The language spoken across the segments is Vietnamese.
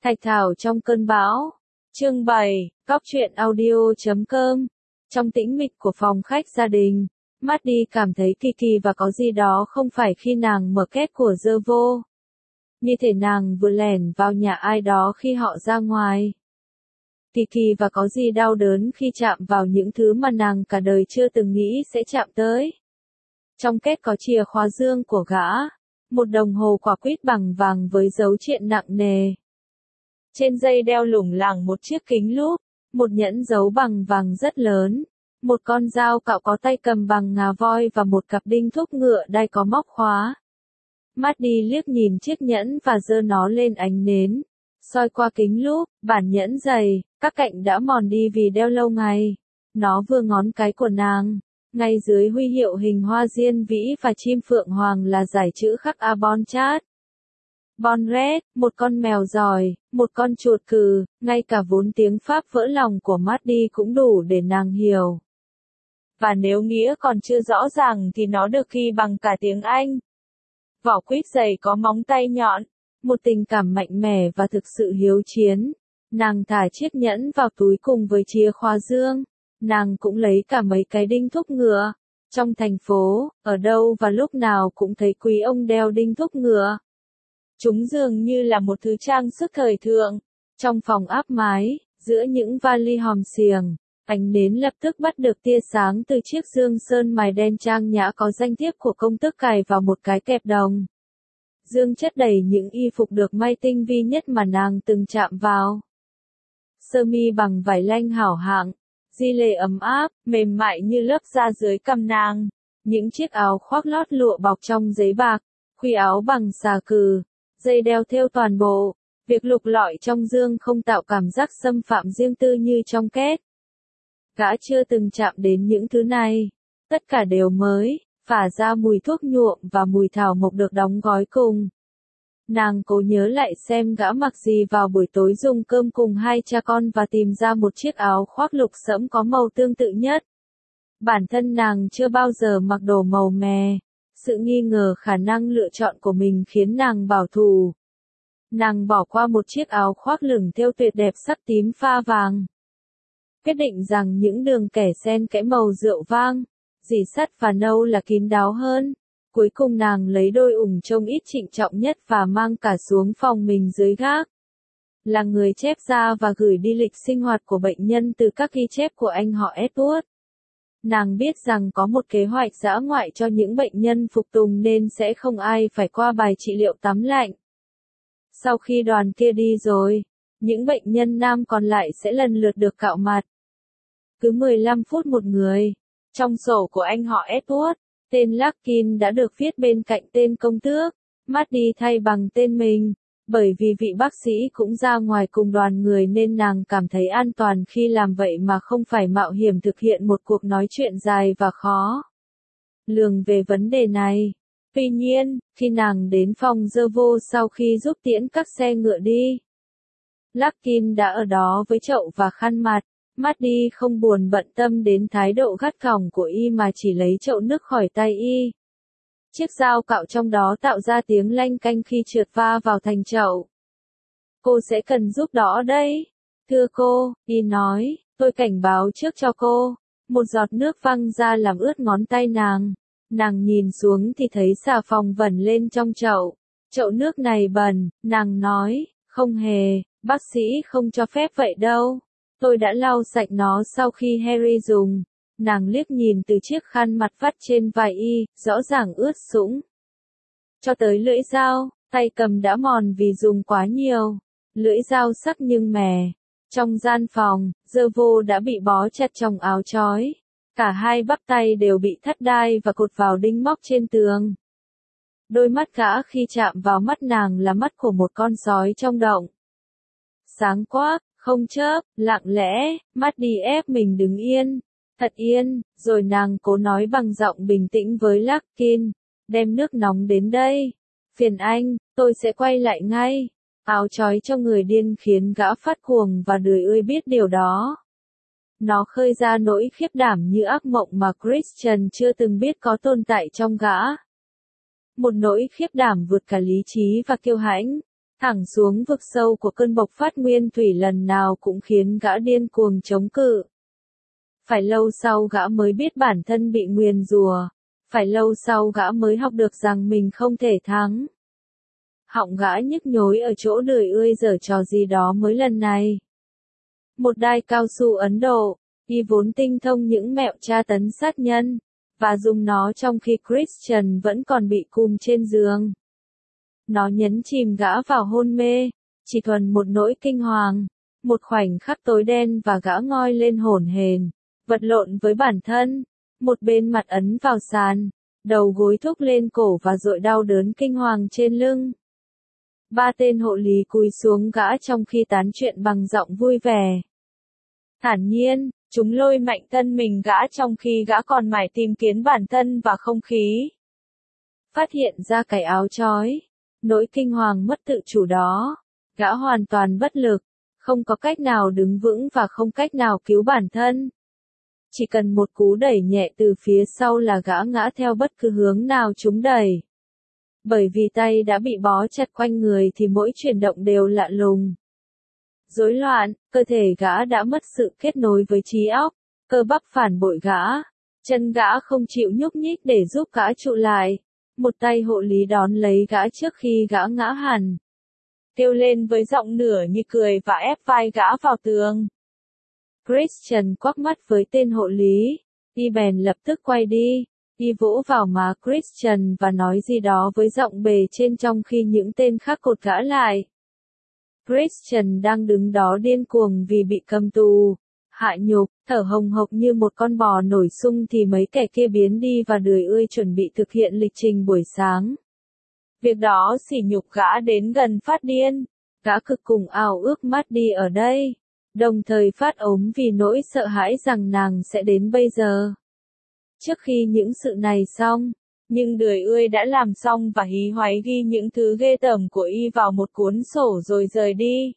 Thạch Thảo trong cơn bão. Chương 7, Cóc truyện audio.com. Trong tĩnh mịch của phòng khách gia đình, Maddie cảm thấy kỳ kỳ và có gì đó không phải khi nàng mở két của dơ vô. Như thể nàng vừa lẻn vào nhà ai đó khi họ ra ngoài. Kỳ kỳ và có gì đau đớn khi chạm vào những thứ mà nàng cả đời chưa từng nghĩ sẽ chạm tới. Trong két có chìa khóa dương của gã, một đồng hồ quả quýt bằng vàng với dấu triện nặng nề. Trên dây đeo lủng lẳng một chiếc kính lúp, một nhẫn dấu bằng vàng rất lớn, một con dao cạo có tay cầm bằng ngà voi và một cặp đinh thúc ngựa đai có móc khóa. Maddie liếc nhìn chiếc nhẫn và giơ nó lên ánh nến, soi qua kính lúp, bản nhẫn dày, các cạnh đã mòn đi vì đeo lâu ngày. Nó vừa ngón cái của nàng, ngay dưới huy hiệu hình hoa diên vĩ và chim phượng hoàng là dải chữ khắc Abonchat. Bonret, một con mèo giỏi, một con chuột cừ, ngay cả vốn tiếng Pháp vỡ lòng của Maddie cũng đủ để nàng hiểu. Và nếu nghĩa còn chưa rõ ràng thì nó được ghi bằng cả tiếng Anh. Vỏ quýt dày có móng tay nhọn, một tình cảm mạnh mẽ và thực sự hiếu chiến. Nàng thả chiếc nhẫn vào túi cùng với chìa khóa dương. Nàng cũng lấy cả mấy cái đinh thúc ngựa. Trong thành phố, ở đâu và lúc nào cũng thấy quý ông đeo đinh thúc ngựa. Chúng dường như là một thứ trang sức thời thượng. Trong phòng áp mái, giữa những vali hòm xiềng, ánh nến lập tức bắt được tia sáng từ chiếc dương sơn mài đen trang nhã có danh thiếp của công tước cài vào một cái kẹp đồng. Dương chất đầy những y phục được may tinh vi nhất mà nàng từng chạm vào. Sơ mi bằng vải lanh hảo hạng, di lê ấm áp, mềm mại như lớp da dưới cằm nàng. Những chiếc áo khoác lót lụa bọc trong giấy bạc, khuy áo bằng xà cừ, dây đeo thêu toàn bộ. Việc lục lọi trong dương không tạo cảm giác xâm phạm riêng tư như trong két. Gã chưa từng chạm đến những thứ này. Tất cả đều mới, phả ra mùi thuốc nhuộm và mùi thảo mộc được đóng gói cùng. Nàng cố nhớ lại xem gã mặc gì vào buổi tối dùng cơm cùng hai cha con và tìm ra một chiếc áo khoác lục sẫm có màu tương tự nhất. Bản thân nàng chưa bao giờ mặc đồ màu mè. Sự nghi ngờ khả năng lựa chọn của mình khiến nàng bảo thủ. Nàng bỏ qua một chiếc áo khoác lửng thêu tuyệt đẹp sắc tím pha vàng. Quyết định rằng những đường kẻ xen kẽ màu rượu vang, dì sắt và nâu là kín đáo hơn. Cuối cùng nàng lấy đôi ủng trông ít trịnh trọng nhất và mang cả xuống phòng mình dưới gác. Là người chép ra và gửi đi lịch sinh hoạt của bệnh nhân từ các ghi chép của anh họ Edward. Nàng biết rằng có một kế hoạch dã ngoại cho những bệnh nhân phục tùng nên sẽ không ai phải qua bài trị liệu tắm lạnh. Sau khi đoàn kia đi rồi, những bệnh nhân nam còn lại sẽ lần lượt được cạo mặt. Cứ 15 phút một người. Trong sổ của anh họ Edward, tên Larkin đã được viết bên cạnh tên công tước. Maddie thay bằng tên mình. Bởi vì vị bác sĩ cũng ra ngoài cùng đoàn người nên nàng cảm thấy an toàn khi làm vậy mà không phải mạo hiểm thực hiện một cuộc nói chuyện dài và khó lường về vấn đề này. Tuy nhiên, khi nàng đến phòng dơ vô sau khi giúp tiễn các xe ngựa đi, Larkin đã ở đó với chậu và khăn mặt. Maddie không buồn bận tâm đến thái độ gắt gỏng của y mà chỉ lấy chậu nước khỏi tay y. Chiếc dao cạo trong đó tạo ra tiếng lanh canh khi trượt va vào thành chậu. Cô sẽ cần giúp đó đấy. Thưa cô, y nói, tôi cảnh báo trước cho cô. Một giọt nước văng ra làm ướt ngón tay nàng. Nàng nhìn xuống thì thấy xà phòng vẩn lên trong chậu. Chậu nước này bẩn, nàng nói, không hề, bác sĩ không cho phép vậy đâu. Tôi đã lau sạch nó sau khi Harry dùng. Nàng liếc nhìn từ chiếc khăn mặt vắt trên vai y, rõ ràng ướt sũng. Cho tới lưỡi dao, tay cầm đã mòn vì dùng quá nhiều. Lưỡi dao sắc nhưng mè. Trong gian phòng, dơ vô đã bị bó chặt trong áo trói. Cả hai bắp tay đều bị thắt đai và cột vào đinh móc trên tường. Đôi mắt gã khi chạm vào mắt nàng là mắt của một con sói trong động. Sáng quắc, không chớp, lặng lẽ, Maddie ép mình đứng yên. Thật yên, rồi nàng cố nói bằng giọng bình tĩnh với Larkin, đem nước nóng đến đây. Phiền anh, tôi sẽ quay lại ngay. Áo trói cho người điên khiến gã phát cuồng và đười ươi biết điều đó. Nó khơi ra nỗi khiếp đảm như ác mộng mà Christian chưa từng biết có tồn tại trong gã. Một nỗi khiếp đảm vượt cả lý trí và kiêu hãnh. Thẳng xuống vực sâu của cơn bộc phát nguyên thủy lần nào cũng khiến gã điên cuồng chống cự. Phải lâu sau gã mới biết bản thân bị nguyền rủa, phải lâu sau gã mới học được rằng mình không thể thắng. Họng gã nhức nhối ở chỗ lười ươi giở trò gì đó mới lần này. Một đai cao su Ấn Độ, y vốn tinh thông những mẹo tra tấn sát nhân, và dùng nó trong khi Christian vẫn còn bị cùm trên giường. Nó nhấn chìm gã vào hôn mê, chỉ thuần một nỗi kinh hoàng, một khoảnh khắc tối đen và gã ngoi lên hổn hển, vật lộn với bản thân, một bên mặt ấn vào sàn, đầu gối thúc lên cổ và dội đau đớn kinh hoàng trên lưng. Ba tên hộ lý cúi xuống gã trong khi tán chuyện bằng giọng vui vẻ. Thản nhiên, chúng lôi mạnh thân mình gã trong khi gã còn mải tìm kiếm bản thân và không khí. Phát hiện ra cái áo trói, nỗi kinh hoàng mất tự chủ đó, gã hoàn toàn bất lực, không có cách nào đứng vững và không cách nào cứu bản thân. Chỉ cần một cú đẩy nhẹ từ phía sau là gã ngã theo bất cứ hướng nào chúng đẩy. Bởi vì tay đã bị bó chặt quanh người thì mỗi chuyển động đều lạ lùng. Rối loạn, cơ thể gã đã mất sự kết nối với trí óc, cơ bắp phản bội gã, chân gã không chịu nhúc nhích để giúp gã trụ lại. Một tay hộ lý đón lấy gã trước khi gã ngã hẳn. Kêu lên với giọng nửa như cười và ép vai gã vào tường. Christian quắc mắt với tên hộ lý, y bèn lập tức quay đi, y vỗ vào má Christian và nói gì đó với giọng bề trên trong khi những tên khác cột gã lại. Christian đang đứng đó điên cuồng vì bị cầm tù, hạ nhục, thở hồng hộc như một con bò nổi sung thì mấy kẻ kia biến đi và đười ươi chuẩn bị thực hiện lịch trình buổi sáng. Việc đó sỉ nhục gã đến gần phát điên, gã cực cùng ao ước Maddie ở đây, đồng thời phát ốm vì nỗi sợ hãi rằng nàng sẽ đến bây giờ. Trước khi những sự này xong, nhưng đười ươi đã làm xong và hí hoáy ghi những thứ ghê tởm của y vào một cuốn sổ rồi rời đi.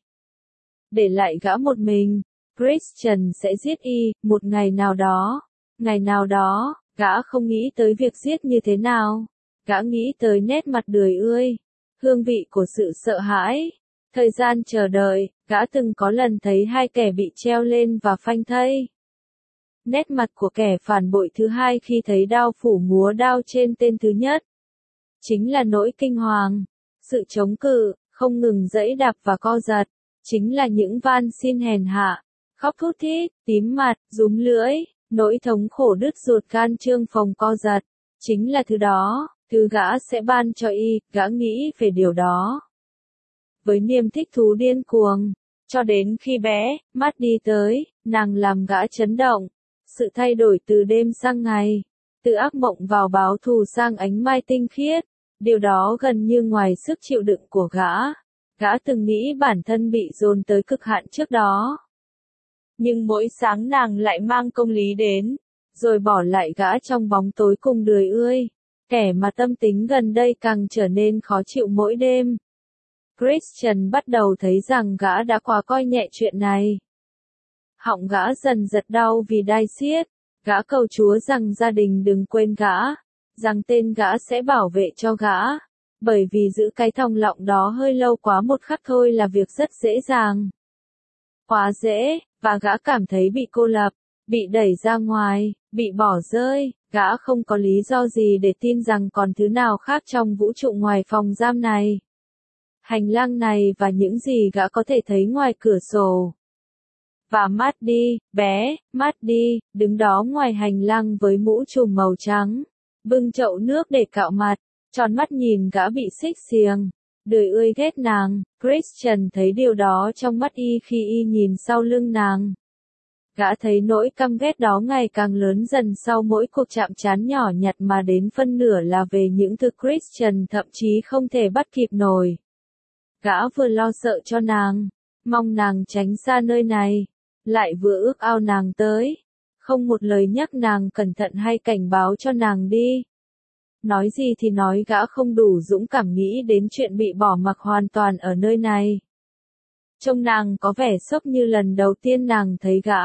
Để lại gã một mình, Christian sẽ giết y, một ngày nào đó. Ngày nào đó, gã không nghĩ tới việc giết như thế nào. Gã nghĩ tới nét mặt đười ươi, hương vị của sự sợ hãi. Thời gian chờ đợi, gã từng có lần thấy hai kẻ bị treo lên và phanh thây. Nét mặt của kẻ phản bội thứ hai khi thấy đao phủ múa đao trên tên thứ nhất. Chính là nỗi kinh hoàng, sự chống cự, không ngừng giãy đạp và co giật. Chính là những van xin hèn hạ, khóc thút thít, tím mặt, rúm lưỡi, nỗi thống khổ đứt ruột gan trương phồng co giật. Chính là thứ đó, thứ gã sẽ ban cho y, gã nghĩ về điều đó. Với niềm thích thú điên cuồng, cho đến khi bé, mắt đi tới, nàng làm gã chấn động. Sự thay đổi từ đêm sang ngày, từ ác mộng vào báo thù sang ánh mai tinh khiết, điều đó gần như ngoài sức chịu đựng của gã. Gã từng nghĩ bản thân bị dồn tới cực hạn trước đó. Nhưng mỗi sáng nàng lại mang công lý đến, rồi bỏ lại gã trong bóng tối cùng đười ươi. Kẻ mà tâm tính gần đây càng trở nên khó chịu mỗi đêm. Christian bắt đầu thấy rằng gã đã quá coi nhẹ chuyện này. Họng gã dần giật đau vì đai xiết. Gã cầu Chúa rằng gia đình đừng quên gã, rằng tên gã sẽ bảo vệ cho gã. Bởi vì giữ cái thòng lọng đó hơi lâu quá một khắc thôi là việc rất dễ dàng. Quá dễ, và gã cảm thấy bị cô lập, bị đẩy ra ngoài, bị bỏ rơi. Gã không có lý do gì để tin rằng còn thứ nào khác trong vũ trụ ngoài phòng giam này. Hành lang này và những gì gã có thể thấy ngoài cửa sổ. Và Maddie, bé, Maddie, đứng đó ngoài hành lang với mũ trùm màu trắng, bưng chậu nước để cạo mặt, tròn mắt nhìn gã bị xích xiềng. Đười ươi ghét nàng, Christian thấy điều đó trong mắt y khi y nhìn sau lưng nàng. Gã thấy nỗi căm ghét đó ngày càng lớn dần sau mỗi cuộc chạm trán nhỏ nhặt mà đến phân nửa là về những thứ Christian thậm chí không thể bắt kịp nổi. Gã vừa lo sợ cho nàng, mong nàng tránh xa nơi này, lại vừa ước ao nàng tới, không một lời nhắc nàng cẩn thận hay cảnh báo cho nàng đi. Nói gì thì nói gã không đủ dũng cảm nghĩ đến chuyện bị bỏ mặc hoàn toàn ở nơi này. Trông nàng có vẻ sốc như lần đầu tiên nàng thấy gã.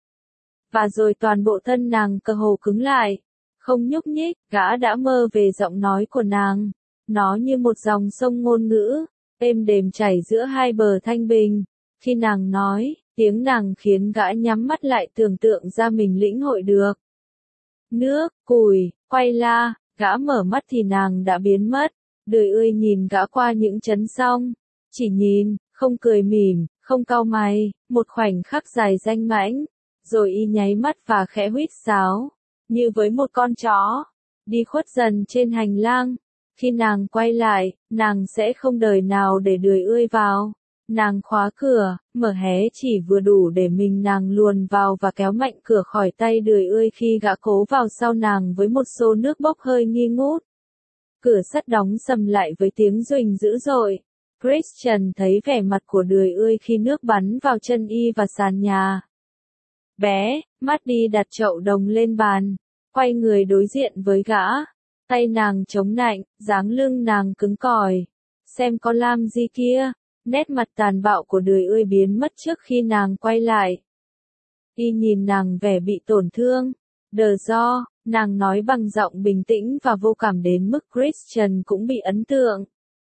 Và rồi toàn bộ thân nàng cơ hồ cứng lại, không nhúc nhích, gã đã mơ về giọng nói của nàng. Nó như một dòng sông ngôn ngữ, êm đềm chảy giữa hai bờ thanh bình. Khi nàng nói, tiếng nàng khiến gã nhắm mắt lại tưởng tượng ra mình lĩnh hội được. Nước, củi, khoai la, gã mở mắt thì nàng đã biến mất. Đời ơi nhìn gã qua những chấn song, chỉ nhìn, không cười mỉm, không cau mày, một khoảnh khắc dài danh mãnh, rồi y nháy mắt và khẽ huýt sáo, như với một con chó, đi khuất dần trên hành lang. Khi nàng quay lại, nàng sẽ không đời nào để Đời ơi vào. Nàng khóa cửa, mở hé chỉ vừa đủ để mình nàng luồn vào và kéo mạnh cửa khỏi tay Đời ơi khi gã cố vào sau nàng với một xô nước bốc hơi nghi ngút. Cửa sắt đóng sầm lại với tiếng ruỳnh dữ dội. Christian thấy vẻ mặt của Đời ơi khi nước bắn vào chân y và sàn nhà. Bé, Maddie đặt chậu đồng lên bàn, quay người đối diện với gã. Tay nàng chống nạnh, dáng lưng nàng cứng cỏi. Xem có làm gì kia. Nét mặt tàn bạo của Đời ơi biến mất trước khi nàng quay lại. Y nhìn nàng vẻ bị tổn thương. Đờ do, nàng nói bằng giọng bình tĩnh và vô cảm đến mức Christian cũng bị ấn tượng.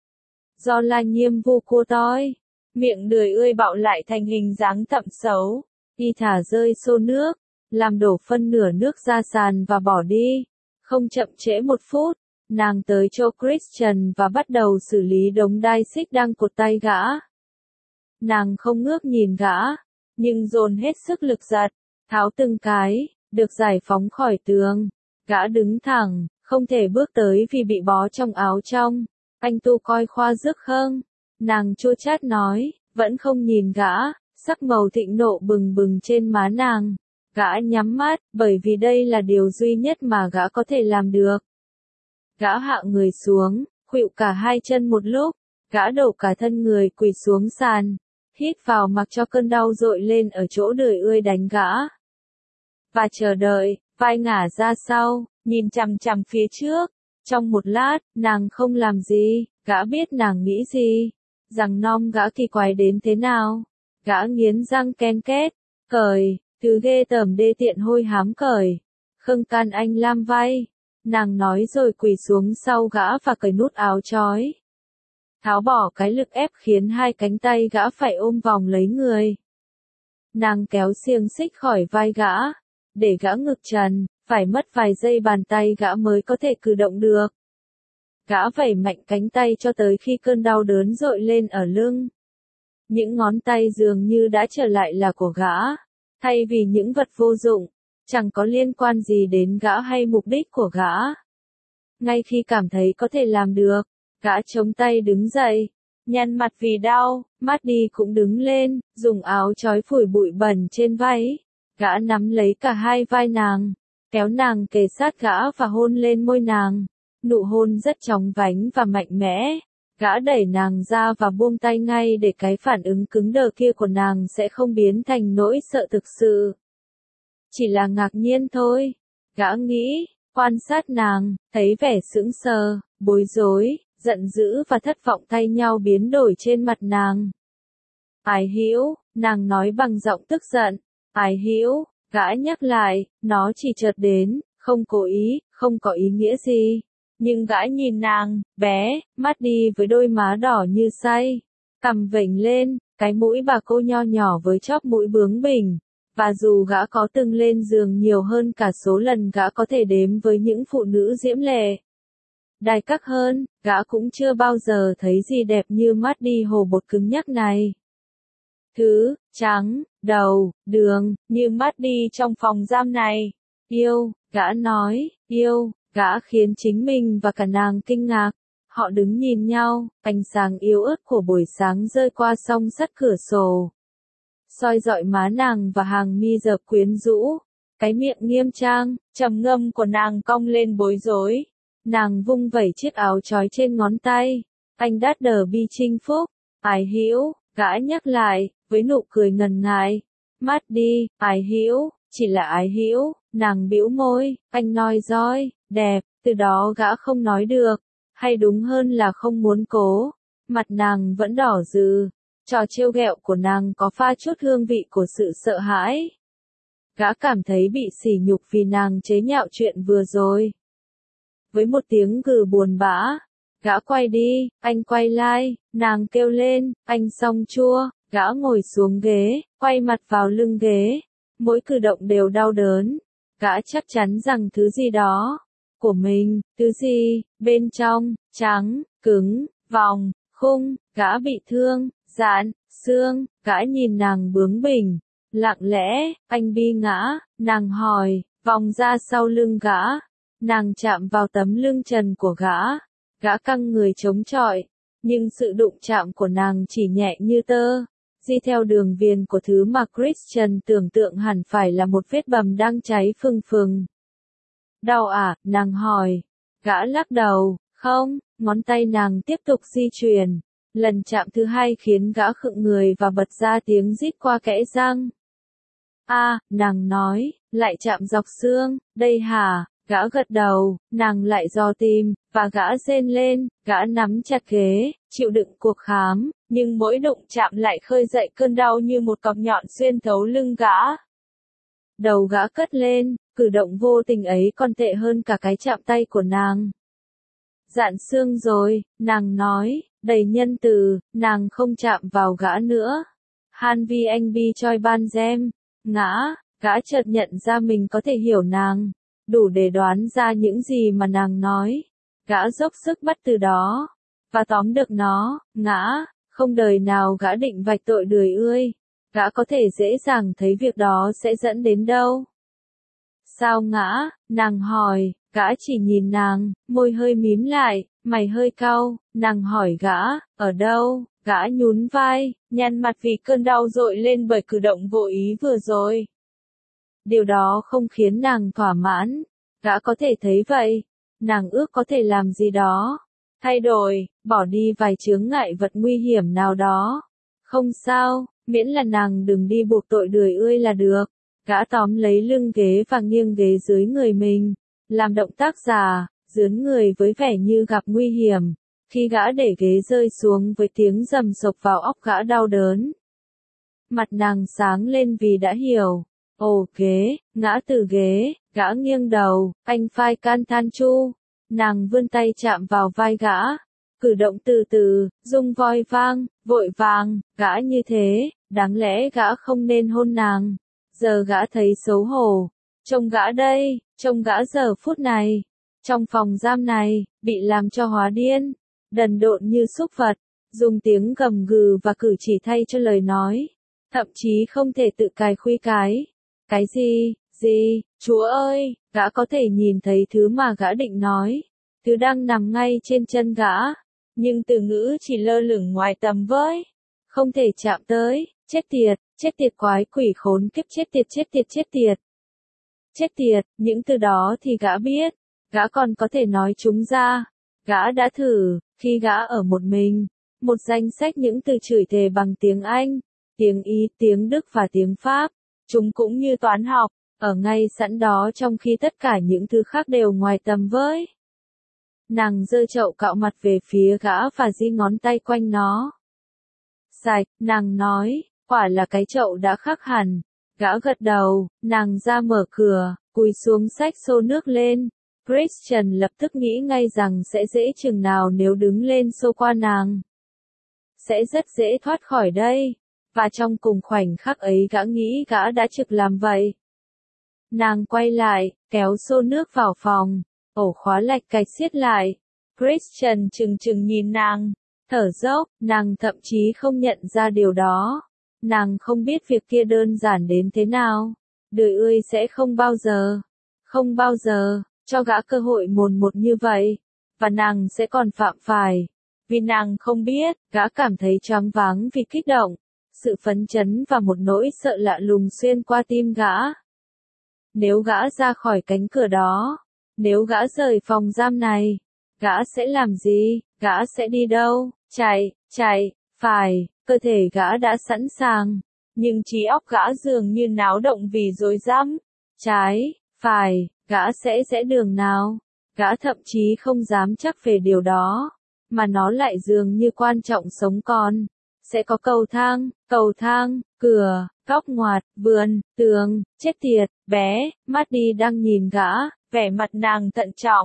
Do là nhiêm vu cô toi. Miệng Đời ơi bạo lại thành hình dáng tậm xấu. Y thả rơi xô nước, làm đổ phân nửa nước ra sàn và bỏ đi. Không chậm trễ một phút, nàng tới chỗ Christian và bắt đầu xử lý đống đai xích đang cột tay gã. Nàng không ngước nhìn gã, nhưng dồn hết sức lực giật, tháo từng cái, được giải phóng khỏi tường. Gã đứng thẳng, không thể bước tới vì bị bó trong áo trong. Anh tu coi khoa rước không? Nàng chua chát nói, vẫn không nhìn gã, sắc màu thịnh nộ bừng bừng trên má nàng. Gã nhắm mắt, bởi vì đây là điều duy nhất mà gã có thể làm được. Gã hạ người xuống, khuỵu cả hai chân một lúc, gã đổ cả thân người quỳ xuống sàn, hít vào mặc cho cơn đau dội lên ở chỗ Đời ơi đánh gã. Và chờ đợi, vai ngả ra sau, nhìn chằm chằm phía trước. Trong một lát, nàng không làm gì, gã biết nàng nghĩ gì, rằng nom gã kỳ quái đến thế nào. Gã nghiến răng ken két, cởi, thứ ghê tởm đê tiện hôi hám cởi. Khâng can anh lam vai. Nàng nói rồi quỳ xuống sau gã và cởi nút áo trói. Tháo bỏ cái lực ép khiến hai cánh tay gã phải ôm vòng lấy người. Nàng kéo xiềng xích khỏi vai gã, để gã ngực trần, phải mất vài giây bàn tay gã mới có thể cử động được. Gã vẩy mạnh cánh tay cho tới khi cơn đau đớn dội lên ở lưng. Những ngón tay dường như đã trở lại là của gã, thay vì những vật vô dụng, chẳng có liên quan gì đến gã hay mục đích của gã. Ngay khi cảm thấy có thể làm được, gã chống tay đứng dậy, nhăn mặt vì đau. Maddie cũng đứng lên, dùng áo trói phủi bụi bẩn trên váy. Gã nắm lấy cả hai vai nàng, kéo nàng kề sát gã và hôn lên môi nàng. Nụ hôn rất chóng vánh và mạnh mẽ. Gã đẩy nàng ra và buông tay ngay để cái phản ứng cứng đờ kia của nàng sẽ không biến thành nỗi sợ thực sự. Chỉ là ngạc nhiên thôi. Gã nghĩ, quan sát nàng, thấy vẻ sững sờ, bối rối, giận dữ và thất vọng thay nhau biến đổi trên mặt nàng. Ái hữu, nàng nói bằng giọng tức giận. Ái hữu, gã nhắc lại, nó chỉ chợt đến, không cố ý, không có ý nghĩa gì. Nhưng gã nhìn nàng, bé, mắt đi với đôi má đỏ như say, cằm vểnh lên, cái mũi bà cô nho nhỏ với chóp mũi bướng bỉnh. Và dù gã có từng lên giường nhiều hơn cả số lần gã có thể đếm với những phụ nữ diễm lệ, đài các hơn, gã cũng chưa bao giờ thấy gì đẹp như mắt đi hồ bột cứng nhắc này. Thứ, trắng, đầu, đường, như mắt đi trong phòng giam này. Yêu, gã nói, yêu, gã khiến chính mình và cả nàng kinh ngạc. Họ đứng nhìn nhau, ánh sáng yếu ớt của buổi sáng rơi qua song sắt cửa sổ, soi dọi má nàng và hàng mi dợp quyến rũ. Cái miệng nghiêm trang, trầm ngâm của nàng cong lên bối rối. Nàng vung vẩy chiếc áo trói trên ngón tay. Anh đát đờ bi chinh phúc. Ái hữu, gã nhắc lại, với nụ cười ngần ngại. Mắt đi, ái hữu, chỉ là ái hữu. Nàng bĩu môi, anh nói roi, đẹp, từ đó gã không nói được. Hay đúng hơn là không muốn cố. Mặt nàng vẫn đỏ rừ. Trò trêu ghẹo của nàng có pha chút hương vị của sự sợ hãi. Gã cảm thấy bị sỉ nhục vì nàng chế nhạo chuyện vừa rồi. Với một tiếng gừ buồn bã, Gã quay đi, anh quay lại, nàng kêu lên, anh xong chua, gã ngồi xuống ghế, quay mặt vào lưng ghế, mỗi cử động đều đau đớn. Gã chắc chắn rằng thứ gì đó của mình, thứ gì, bên trong, trắng, cứng, vòng, khung, gã bị thương, dạn, xương, gã nhìn nàng bướng bỉnh, lặng lẽ, anh bi ngã, nàng hỏi, vòng ra sau lưng gã, nàng chạm vào tấm lưng trần của gã căng người chống chọi, nhưng sự đụng chạm của nàng chỉ nhẹ như tơ, di theo đường viền của thứ mà Christian tưởng tượng hẳn phải là một vết bầm đang cháy phừng phừng. Đau à, nàng hỏi. Gã lắc đầu, không, ngón tay nàng tiếp tục di chuyển. Lần chạm thứ hai khiến gã khựng người và bật ra tiếng rít qua kẽ răng. À, nàng nói, lại chạm dọc xương, đây hả? Gã gật đầu, nàng lại dò tìm, và gã rên lên, gã nắm chặt ghế, chịu đựng cuộc khám, nhưng mỗi đụng chạm lại khơi dậy cơn đau như một cọc nhọn xuyên thấu lưng gã. Đầu gã cất lên, cử động vô tình ấy còn tệ hơn cả cái chạm tay của nàng. Dạn xương rồi, nàng nói, đầy nhân từ, nàng không chạm vào gã nữa. Han vi anh bi choi ban gem, gã chợt nhận ra mình có thể hiểu nàng, đủ để đoán ra những gì mà nàng nói. Gã dốc sức bắt từ đó, và tóm được nó, không đời nào gã định vạch tội đười ươi. Gã có thể dễ dàng thấy việc đó sẽ dẫn đến đâu. Sao nàng hỏi, gã chỉ nhìn nàng, môi hơi mím lại, mày hơi cau, nàng hỏi gã, ở đâu, gã nhún vai, nhăn mặt vì cơn đau dội lên bởi cử động vô ý vừa rồi. Điều đó không khiến nàng thỏa mãn, gã có thể thấy vậy, nàng ước có thể làm gì đó, thay đổi, bỏ đi vài chướng ngại vật nguy hiểm nào đó. Không sao, miễn là nàng đừng đi buộc tội đười ươi là được. Gã tóm lấy lưng ghế và nghiêng ghế dưới người mình, làm động tác giả, dướn người với vẻ như gặp nguy hiểm. Khi gã để ghế rơi xuống với tiếng rầm sộc vào óc gã đau đớn. Mặt nàng sáng lên vì đã hiểu. Ồ ghế, ngã từ ghế, gã nghiêng đầu, anh phai can than chu. Nàng vươn tay chạm vào vai gã. Cử động từ từ, rung voi vang, vội vàng, gã như thế, đáng lẽ gã không nên hôn nàng. Giờ gã thấy xấu hổ. Trông gã đây, trông gã giờ phút này, trong phòng giam này, bị làm cho hóa điên, đần độn như súc vật, dùng tiếng gầm gừ và cử chỉ thay cho lời nói, thậm chí không thể tự cài khuy cái. Cái gì, Chúa ơi, gã có thể nhìn thấy thứ mà gã định nói, thứ đang nằm ngay trên chân gã, nhưng từ ngữ chỉ lơ lửng ngoài tầm với, không thể chạm tới. Chết tiệt quái quỷ khốn kiếp, chết tiệt, những từ đó thì gã biết, gã còn có thể nói chúng ra. Gã đã thử, khi gã ở một mình, một danh sách những từ chửi thề bằng tiếng Anh, tiếng Ý, tiếng Đức và tiếng Pháp, chúng cũng như toán học, ở ngay sẵn đó trong khi tất cả những thứ khác đều ngoài tầm với. Nàng giơ chậu cạo mặt về phía gã và di ngón tay quanh nó. Sạch, nàng nói, quả là cái chậu đã khác hẳn. Gã gật đầu, nàng ra mở cửa, cúi xuống xách xô nước lên. Christian lập tức nghĩ ngay rằng sẽ dễ chừng nào nếu đứng lên xô qua nàng. Sẽ rất dễ thoát khỏi đây. Và trong cùng khoảnh khắc ấy gã nghĩ gã đã trực làm vậy. Nàng quay lại, kéo xô nước vào phòng. Ổ khóa lạch cạch siết lại. Christian chừng nhìn nàng, thở dốc, nàng thậm chí không nhận ra điều đó. Nàng không biết việc kia đơn giản đến thế nào. Đời ươi sẽ không bao giờ, cho gã cơ hội mồn một như vậy. Và nàng sẽ còn phạm phải. Vì nàng không biết, gã cảm thấy choáng váng vì kích động. Sự phấn chấn và một nỗi sợ lạ lùng xuyên qua tim gã. Nếu gã ra khỏi cánh cửa đó, nếu gã rời phòng giam này, gã sẽ làm gì, gã sẽ đi đâu, chạy, phải, cơ thể gã đã sẵn sàng, nhưng trí óc gã dường như náo động vì rối rắm, trái, phải, gã sẽ rẽ đường nào, gã thậm chí không dám chắc về điều đó, mà nó lại dường như quan trọng sống còn. Sẽ có cầu thang, cửa, góc ngoặt, vườn, tường, chết tiệt, bé, Maddie đang nhìn gã, vẻ mặt nàng thận trọng.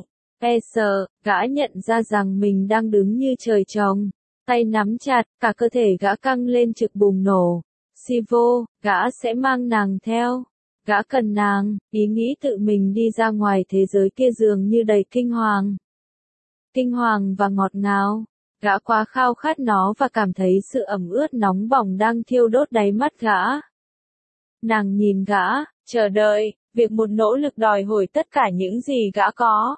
Sợ, gã nhận ra rằng mình đang đứng như trời trồng, tay nắm chặt, cả cơ thể gã căng lên trực bùng nổ. Sivo, gã sẽ mang nàng theo. Gã cần nàng, ý nghĩ tự mình đi ra ngoài thế giới kia dường như đầy kinh hoàng. Kinh hoàng và ngọt ngào. Gã quá khao khát nó và cảm thấy sự ẩm ướt nóng bỏng đang thiêu đốt đáy mắt gã. Nàng nhìn gã, chờ đợi, việc một nỗ lực đòi hỏi tất cả những gì gã có.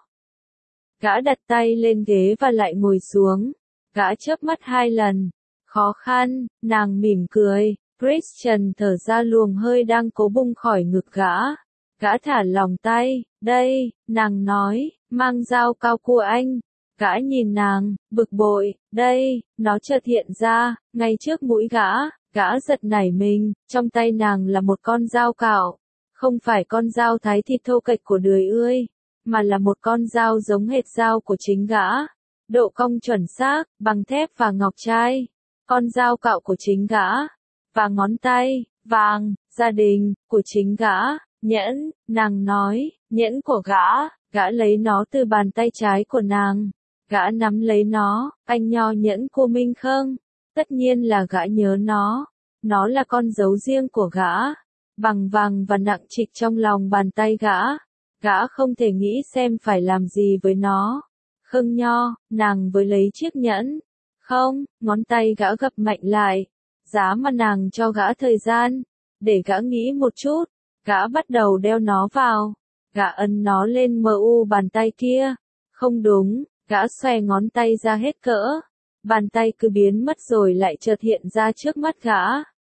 Gã đặt tay lên ghế và lại ngồi xuống. Gã chớp mắt 2 lần. Khó khăn, nàng mỉm cười. Christian thở ra luồng hơi đang cố bung khỏi ngực gã. Gã thả lỏng tay. Đây, nàng nói, mang dao cao của anh. Gã nhìn nàng, bực bội. Đây, nó chợt hiện ra, ngay trước mũi gã. Gã giật nảy mình, trong tay nàng là một con dao cạo. Không phải con dao thái thịt thô kệch của đười ươi, mà là một con dao giống hệt dao của chính gã. Độ cong chuẩn xác, bằng thép và ngọc trai. Con dao cạo của chính gã. Và ngón tay, vàng, gia đình, của chính gã. Nhẫn, nàng nói, nhẫn của gã. Gã lấy nó từ bàn tay trái của nàng. Gã nắm lấy nó, anh nho nhẫn của Minh Khương. Tất nhiên là gã nhớ nó. Nó là con dấu riêng của gã. Bằng vàng và nặng trịch trong lòng bàn tay gã. Gã không thể nghĩ xem phải làm gì với nó. Khương Nho, nàng với lấy chiếc nhẫn. Không, ngón tay gã gập mạnh lại. Giá mà nàng cho gã thời gian. Để gã nghĩ một chút. Gã bắt đầu đeo nó vào. Gã ấn nó lên bàn tay kia. Không đúng, gã xòe ngón tay ra hết cỡ. Bàn tay cứ biến mất rồi lại chợt hiện ra trước mắt gã.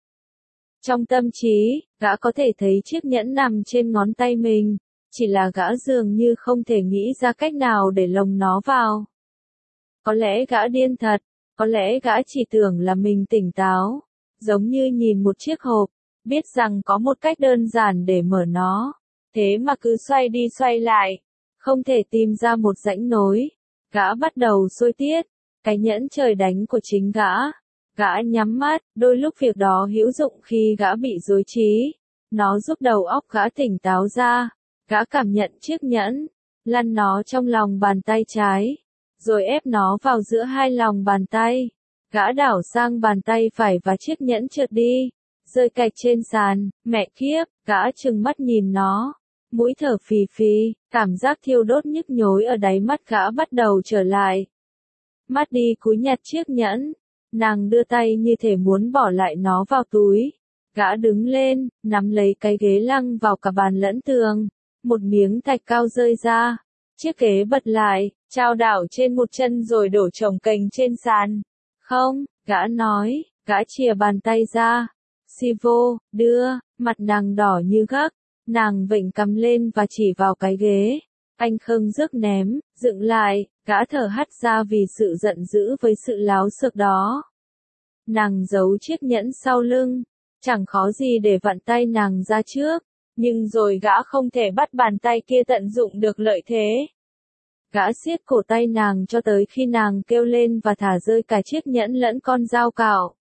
Trong tâm trí, gã có thể thấy chiếc nhẫn nằm trên ngón tay mình. Chỉ là gã dường như không thể nghĩ ra cách nào để lồng nó vào. Có lẽ gã điên thật, có lẽ gã chỉ tưởng là mình tỉnh táo, giống như nhìn một chiếc hộp, biết rằng có một cách đơn giản để mở nó, thế mà cứ xoay đi xoay lại, không thể tìm ra một rãnh nối. Gã bắt đầu sôi tiết, cái nhẫn trời đánh của chính gã. Gã nhắm mắt, đôi lúc việc đó hữu dụng khi gã bị rối trí. Nó giúp đầu óc gã tỉnh táo ra. Gã cảm nhận chiếc nhẫn, lăn nó trong lòng bàn tay trái, rồi ép nó vào giữa hai lòng bàn tay. Gã đảo sang bàn tay phải và chiếc nhẫn trượt đi, rơi cạch trên sàn. Mẹ kiếp, gã trừng mắt nhìn nó, mũi thở phì phì, cảm giác thiêu đốt nhức nhối ở đáy mắt gã bắt đầu trở lại. Mắt đi cúi nhặt chiếc nhẫn, nàng đưa tay như thể muốn bỏ lại nó vào túi. Gã đứng lên, nắm lấy cái ghế lăng vào cả bàn lẫn tường. Một miếng thạch cao rơi ra. Chiếc ghế bật lại, trao đảo trên một chân rồi đổ chồng kềnh trên sàn. Không, gã nói, gã chìa bàn tay ra. Sivo, đưa, mặt nàng đỏ như gắc. Nàng vểnh cằm lên và chỉ vào cái ghế. Anh Khương rước ném, dựng lại, gã thở hắt ra vì sự giận dữ với sự láo xược đó. Nàng giấu chiếc nhẫn sau lưng. Chẳng khó gì để vặn tay nàng ra trước. Nhưng rồi gã không thể bắt bàn tay kia tận dụng được lợi thế. Gã siết cổ tay nàng cho tới khi nàng kêu lên và thả rơi cả chiếc nhẫn lẫn con dao cạo.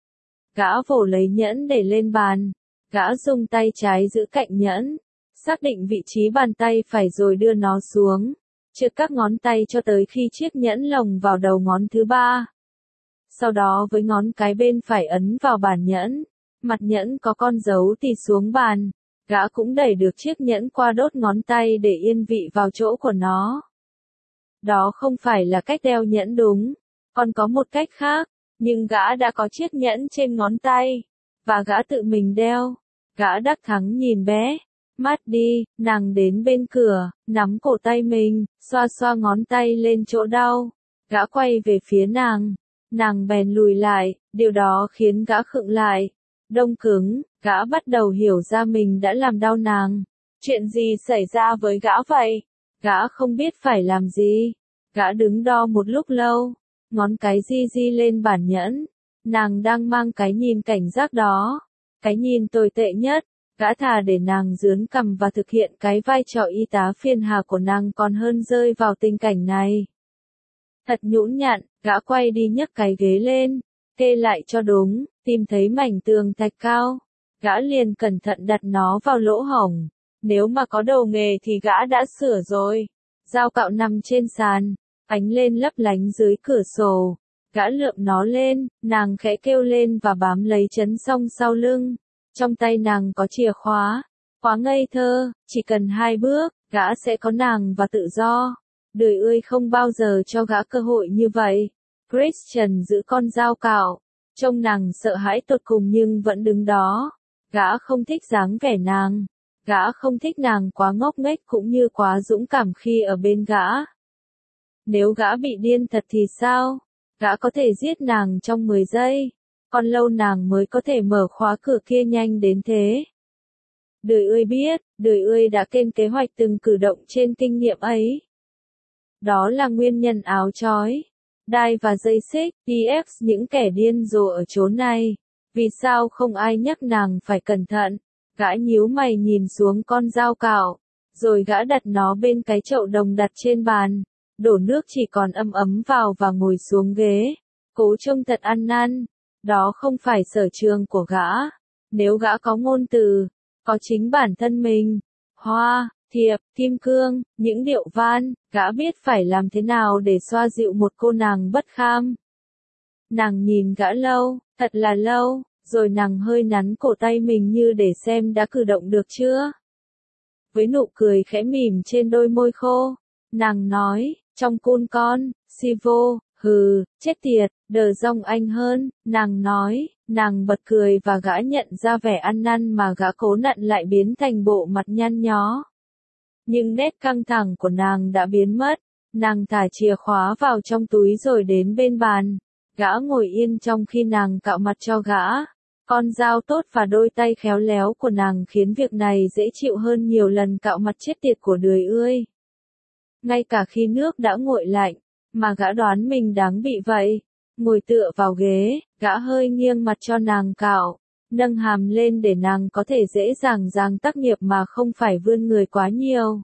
Gã vồ lấy nhẫn để lên bàn. Gã dùng tay trái giữ cạnh nhẫn. Xác định vị trí bàn tay phải rồi đưa nó xuống. Trượt các ngón tay cho tới khi chiếc nhẫn lồng vào đầu ngón thứ ba. Sau đó với ngón cái bên phải ấn vào bàn nhẫn. Mặt nhẫn có con dấu tì xuống bàn. Gã cũng đẩy được chiếc nhẫn qua đốt ngón tay để yên vị vào chỗ của nó. Đó không phải là cách đeo nhẫn đúng, còn có một cách khác, nhưng gã đã có chiếc nhẫn trên ngón tay, và gã tự mình đeo. Gã đắc thắng nhìn bé. Mát đi, nàng đến bên cửa, nắm cổ tay mình, xoa xoa ngón tay lên chỗ đau. Gã quay về phía nàng. Nàng bèn lùi lại, điều đó khiến gã khựng lại. Đông cứng, gã bắt đầu hiểu ra mình đã làm đau nàng. Chuyện gì xảy ra với gã vậy? Gã không biết phải làm gì. Gã đứng đo một lúc lâu, ngón cái di lên bản nhẫn. Nàng đang mang cái nhìn cảnh giác đó. Cái nhìn tồi tệ nhất. Gã thà để nàng dướn cằm và thực hiện cái vai trò y tá phiền hà của nàng còn hơn rơi vào tình cảnh này. Thật nhũn nhặn, gã quay đi nhấc cái ghế lên, kê lại cho đúng, tìm thấy mảnh tường thạch cao. Gã liền cẩn thận đặt nó vào lỗ hổng. Nếu mà có đầu nghề thì gã đã sửa rồi. Dao cạo nằm trên sàn, ánh lên lấp lánh dưới cửa sổ. Gã lượm nó lên, nàng khẽ kêu lên và bám lấy chấn song sau lưng. Trong tay nàng có chìa khóa, khóa ngây thơ, chỉ cần 2 bước, gã sẽ có nàng và tự do. Đời ơi không bao giờ cho gã cơ hội như vậy. Christian giữ con dao cạo, trông nàng sợ hãi tột cùng nhưng vẫn đứng đó. Gã không thích dáng vẻ nàng. Gã không thích nàng quá ngốc nghếch cũng như quá dũng cảm khi ở bên gã. Nếu gã bị điên thật thì sao? Gã có thể giết nàng trong 10 giây. Còn lâu nàng mới có thể mở khóa cửa kia nhanh đến thế. Đời ơi biết, đời ơi đã lên kế hoạch từng cử động trên kinh nghiệm ấy. Đó là nguyên nhân áo trói, đai và dây xích, DX những kẻ điên rồ ở chốn này. Vì sao không ai nhắc nàng phải cẩn thận? Gã nhíu mày nhìn xuống con dao cạo, rồi gã đặt nó bên cái chậu đồng đặt trên bàn, đổ nước chỉ còn ấm ấm vào và ngồi xuống ghế, cố trông thật ăn năn. Đó không phải sở trường của gã. Nếu gã có ngôn từ, có chính bản thân mình, hoa, thiệp, kim cương, những điệu van, gã biết phải làm thế nào để xoa dịu một cô nàng bất kham. Nàng nhìn gã lâu, thật là lâu, rồi nàng hơi nắn cổ tay mình như để xem đã cử động được chưa. Với nụ cười khẽ mỉm trên đôi môi khô, nàng nói, trong cun con, si vô, hừ, chết tiệt, đờ dong anh hơn, nàng nói, nàng bật cười và gã nhận ra vẻ ăn năn mà gã cố nặn lại biến thành bộ mặt nhăn nhó. Nhưng nét căng thẳng của nàng đã biến mất, nàng thả chìa khóa vào trong túi rồi đến bên bàn. Gã ngồi yên trong khi nàng cạo mặt cho gã. Con dao tốt và đôi tay khéo léo của nàng khiến việc này dễ chịu hơn nhiều lần cạo mặt chết tiệt của đời ơi. Ngay cả khi nước đã nguội lạnh, mà gã đoán mình đáng bị vậy. Ngồi tựa vào ghế, gã hơi nghiêng mặt cho nàng cạo, nâng hàm lên để nàng có thể dễ dàng tác nghiệp mà không phải vươn người quá nhiều.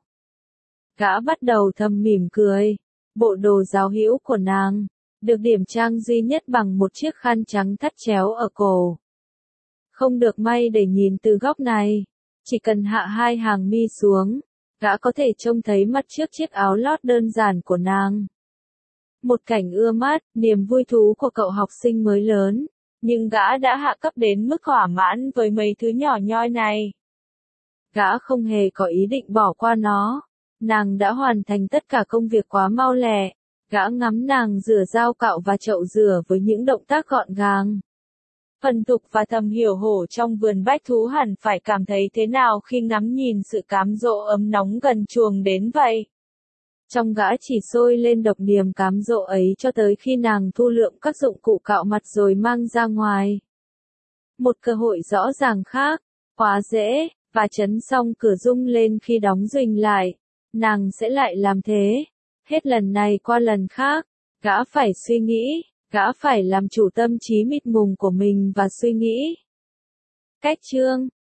Gã bắt đầu thầm mỉm cười. Bộ đồ giáo hữu của nàng được điểm trang duy nhất bằng một chiếc khăn trắng thắt chéo ở cổ. Không được may để nhìn từ góc này. Chỉ cần hạ 2 hàng mi xuống, gã có thể trông thấy mắt trước chiếc áo lót đơn giản của nàng. Một cảnh ưa mắt, niềm vui thú của cậu học sinh mới lớn. Nhưng gã đã hạ cấp đến mức thỏa mãn với mấy thứ nhỏ nhoi này. Gã không hề có ý định bỏ qua nó. Nàng đã hoàn thành tất cả công việc quá mau lẹ. Gã ngắm nàng rửa dao cạo và chậu rửa với những động tác gọn gàng. Phần tục và thầm hiểu hổ trong vườn bách thú hẳn phải cảm thấy thế nào khi ngắm nhìn sự cám dỗ ấm nóng gần chuồng đến vậy. Trong gã chỉ sôi lên độc niềm cám dỗ ấy cho tới khi nàng thu lượm các dụng cụ cạo mặt rồi mang ra ngoài. Một cơ hội rõ ràng khác, quá dễ, và chấn xong cửa rung lên khi đóng rình lại. Nàng sẽ lại làm thế. Hết lần này qua lần khác, gã phải suy nghĩ, gã phải làm chủ tâm trí mịt mùng của mình và suy nghĩ. Cách chương